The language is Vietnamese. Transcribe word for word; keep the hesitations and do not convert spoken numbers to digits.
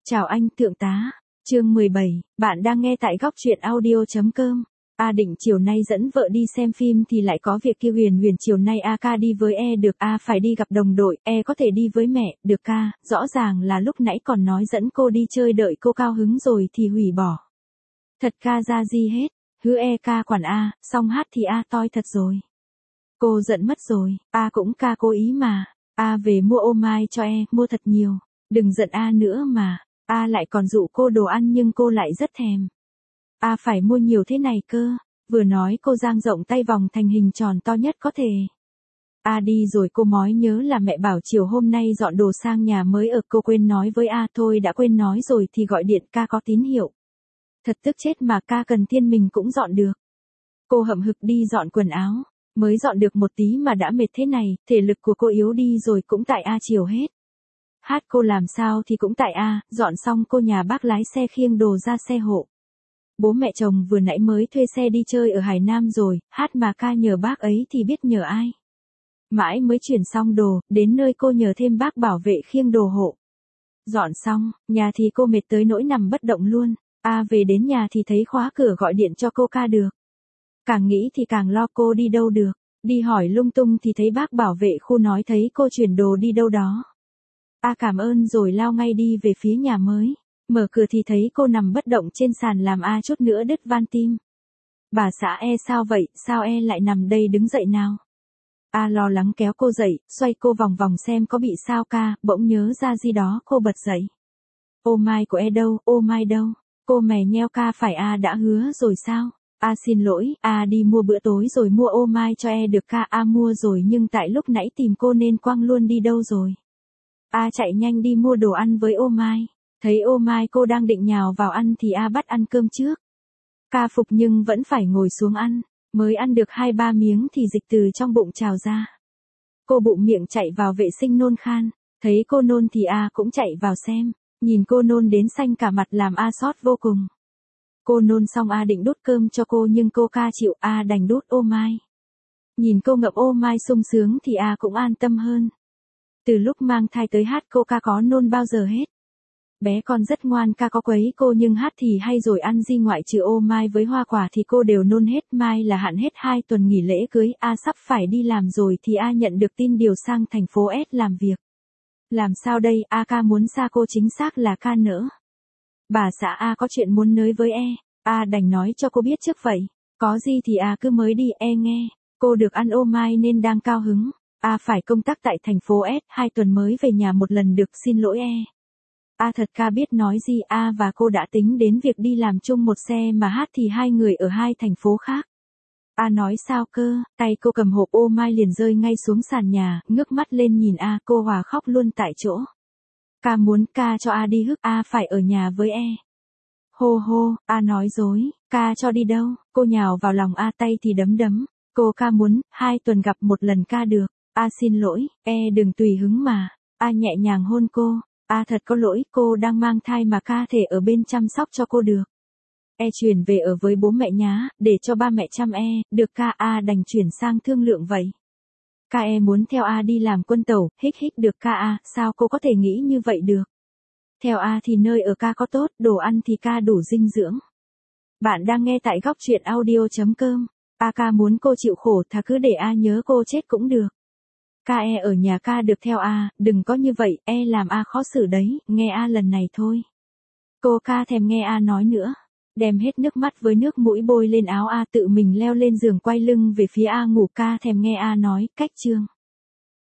Chào anh, thượng tá. Chương mười bảy, bạn đang nghe tại góc truyện audio chấm com. A định chiều nay dẫn vợ đi xem phim thì lại có việc kia. Huyền Huyền chiều nay A ca đi với E được, A phải đi gặp đồng đội, E có thể đi với mẹ, được ca, rõ ràng là lúc nãy còn nói dẫn cô đi chơi đợi cô cao hứng rồi thì hủy bỏ. Thật ca ra gì hết, hứa E ca quản A, xong hát thì A toi thật rồi. Cô giận mất rồi, A cũng ca cố ý mà, A về mua ô mai cho E, mua thật nhiều, đừng giận A nữa mà. A lại còn dụ cô đồ ăn nhưng cô lại rất thèm. A phải mua nhiều thế này cơ. Vừa nói cô dang rộng tay vòng thành hình tròn to nhất có thể. A đi rồi cô mói nhớ là mẹ bảo chiều hôm nay dọn đồ sang nhà mới ở, cô quên nói với A thôi đã quên nói rồi thì gọi điện ca có tín hiệu. Thật tức chết mà, ca cần thiên mình cũng dọn được. Cô hậm hực đi dọn quần áo, mới dọn được một tí mà đã mệt thế này, thể lực của cô yếu đi rồi cũng tại A chiều hết. Hát cô làm sao thì cũng tại A, dọn xong cô nhà bác lái xe khiêng đồ ra xe hộ. Bố mẹ chồng vừa nãy mới thuê xe đi chơi ở Hải Nam rồi, hát mà ca nhờ bác ấy thì biết nhờ ai. Mãi mới chuyển xong đồ, đến nơi cô nhờ thêm bác bảo vệ khiêng đồ hộ. Dọn xong, nhà thì cô mệt tới nỗi nằm bất động luôn, A về đến nhà thì thấy khóa cửa gọi điện cho cô ca được. Càng nghĩ thì càng lo cô đi đâu được, đi hỏi lung tung thì thấy bác bảo vệ khu nói thấy cô chuyển đồ đi đâu đó. A cảm ơn rồi lao ngay đi về phía nhà mới. Mở cửa thì thấy cô nằm bất động trên sàn làm A chút nữa đứt van tim. Bà xã E sao vậy, sao E lại nằm đây, đứng dậy nào. A lo lắng kéo cô dậy, xoay cô vòng vòng xem có bị sao ca, bỗng nhớ ra gì đó cô bật dậy. Ô mai của E đâu, ô mai đâu, cô mè nheo ca phải A đã hứa rồi sao. A xin lỗi, A đi mua bữa tối rồi mua ô mai cho E được ca, A mua rồi nhưng tại lúc nãy tìm cô nên quăng luôn đi đâu rồi. A chạy nhanh đi mua đồ ăn với ô mai. Thấy ô mai cô đang định nhào vào ăn thì A bắt ăn cơm trước. Ca phục nhưng vẫn phải ngồi xuống ăn. Mới ăn được hai ba miếng thì dịch từ trong bụng trào ra. Cô bụng miệng chạy vào vệ sinh nôn khan. Thấy cô nôn thì A cũng chạy vào xem. Nhìn cô nôn đến xanh cả mặt làm A xót vô cùng. Cô nôn xong A định đút cơm cho cô nhưng cô ca chịu, A đành đút ô mai. Nhìn cô ngậm ô mai sung sướng thì A cũng an tâm hơn. Từ lúc mang thai tới hát cô ca có nôn bao giờ hết. Bé con rất ngoan, ca có quấy cô nhưng hát thì hay rồi, ăn gì ngoại trừ ô mai với hoa quả thì cô đều nôn hết. Mai là hạn hết hai tuần nghỉ lễ cưới, A sắp phải đi làm rồi thì A nhận được tin điều sang thành phố S làm việc. Làm sao đây, A ca muốn xa cô, chính xác là ca nỡ. Bà xã A có chuyện muốn nói với E, A đành nói cho cô biết trước vậy. Có gì thì A cứ mới đi, E nghe. Cô được ăn ô mai nên đang cao hứng. A phải công tác tại thành phố S, hai tuần mới về nhà một lần được, xin lỗi E. A thật ca biết nói gì, A và cô đã tính đến việc đi làm chung một xe mà hát thì hai người ở hai thành phố khác. A nói sao cơ, tay cô cầm hộp ô mai liền rơi ngay xuống sàn nhà, ngước mắt lên nhìn A, cô hòa khóc luôn tại chỗ. Ca muốn ca cho A đi hức, A phải ở nhà với E. Hô hô, A nói dối, ca cho đi đâu, cô nhào vào lòng A, tay thì đấm đấm. Cô ca muốn, hai tuần gặp một lần ca được. A xin lỗi, E đừng tùy hứng mà. A nhẹ nhàng hôn cô. A thật có lỗi, cô đang mang thai mà ca thể ở bên chăm sóc cho cô được. E chuyển về ở với bố mẹ nhá, để cho ba mẹ chăm E, được ca. A đành chuyển sang thương lượng vậy. Ca E muốn theo A đi làm quân tàu, hích hích được ca. A, sao cô có thể nghĩ như vậy được. Theo A thì nơi ở ca có tốt, đồ ăn thì ca đủ dinh dưỡng. Bạn đang nghe tại góc truyện audio chấm com. A ca muốn cô chịu khổ, thà cứ để A nhớ cô chết cũng được. Ca E ở nhà ca được theo A, đừng có như vậy, E làm A khó xử đấy, nghe A lần này thôi. Cô ca thèm nghe A nói nữa, đem hết nước mắt với nước mũi bôi lên áo A, tự mình leo lên giường quay lưng về phía A ngủ. Ca thèm nghe A nói, cách chương.